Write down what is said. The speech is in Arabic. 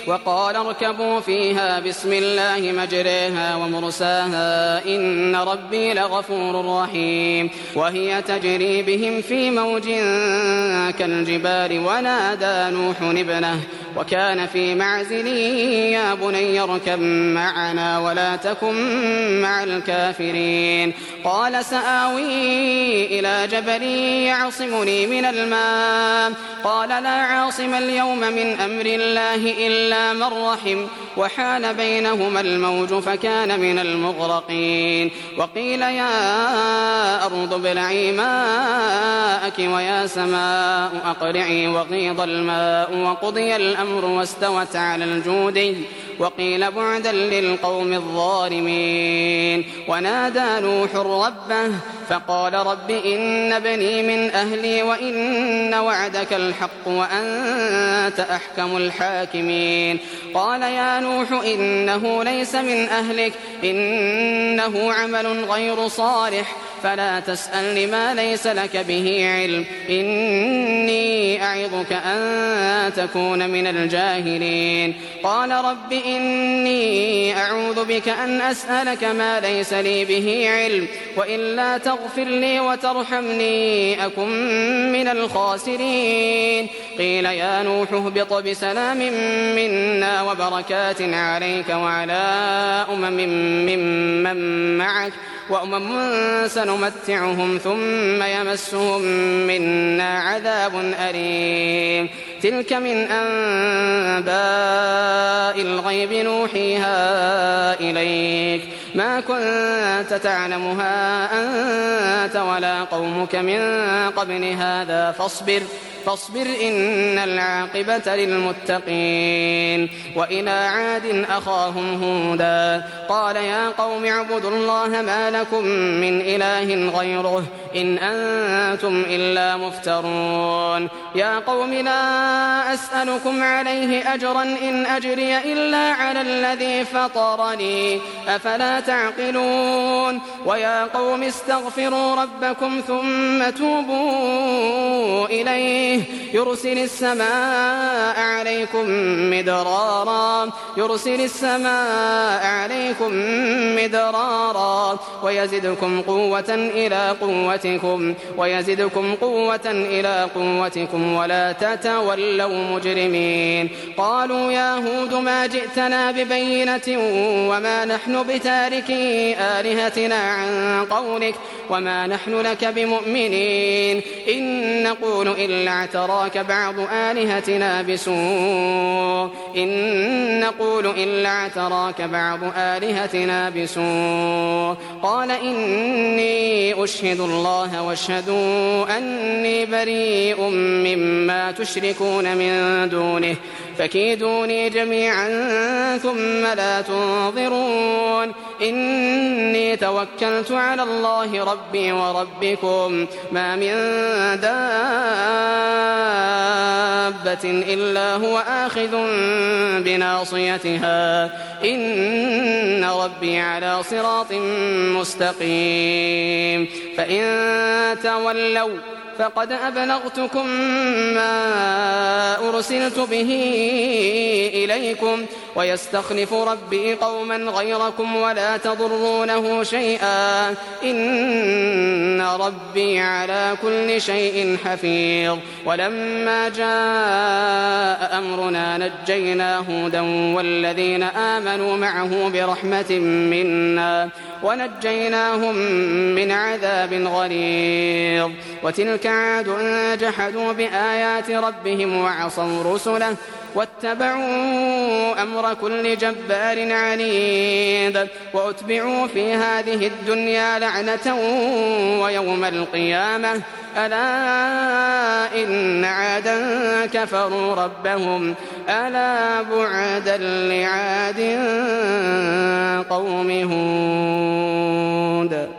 وقال اركبوا فيها بسم الله مجريها ومرساها إن ربي لغفور رحيم وهي تجري بهم في موج كالجبال ونادى نوح ابنه وكان في معزل يا بني اركب معنا ولا تكن مع الكافرين قال سآوي إلى جبل يعصمني من الماء قال لا عاصم اليوم من أمر الله إلا من رحم وحال بينهما الموج فكان من المغرقين وقيل يا أرض ابلعي ماءك ويا سماء أقلعي وغيض الماء وقضي الأمر واستوت على الجودي وقيل بعدا للقوم الظالمين ونادى نوح ربه فقال رب إن بني من أهلي وإن وعدك الحق وأنت أحكم الحاكمين قال يا نوح إنه ليس من أهلك إنه عمل غير صالح فلا تسأل لما ليس لك به علم إني أعظك أن تكون من الجاهلين قال رب إني أعوذ بك أن أسألك ما ليس لي به علم وإلا تغفر لي وترحمني أكن من الخاسرين قيل يا نوح اهبط بسلام منا وبركات عليك وعلى ممن معك وأمم سنمتعهم ثم يمسهم منا عذاب أليم تلك من أنباء الغيب نوحيها إليك ما كنت تعلمها أنت ولا قومك من قبل هذا فاصبر إن العاقبة للمتقين وإلى عاد أخاهم هودا قال يا قوم اعبدوا الله ما لكم من إله غيره إن أنتم إلا مفترون يا قوم لا أسألكم عليه أجرا إن أجري إلا على الذي فطرني أفلا تعقلون ويا قوم استغفروا ربكم ثم توبوا إليه يرسل السماء عليكم مدرارا ويزدكم قوة إلى قوتكم ولا تتولوا مجرمين قالوا يا هود ما جئتنا ببينة وما نحن بتاركي آلهتنا عن قولك وما نحن لك بمؤمنين إن نقول إلا اعتراك بعض آلهتنا بسوء قال إني أشهد الله واشهدوا أني بريء مما تشركون من دونه فكيدوني جميعا ثم لا تنظرون إني توكلت على الله ربي وربكم ما من دابة إلا هو آخذ بناصيتها إن ربي على صراط مستقيم فإن تولوا فقد أبلغتكم ما أرسلت به إليكم ويستخلف ربي قوما غيركم ولا تضرونه شيئا إن ربي على كل شيء حفيظ ولما جاء أمرنا نجينا هودا والذين آمنوا معه برحمة منا ونجيناهم من عذاب غليظ وتلك عاد جحدوا بآيات ربهم وعصوا رسله واتبعوا أمر كل جبار عنيد وأتبعوا في هذه الدنيا لعنة ويوم القيامة ألا إن عادا كفروا ربهم ألا بعدا لعاد قوم هود.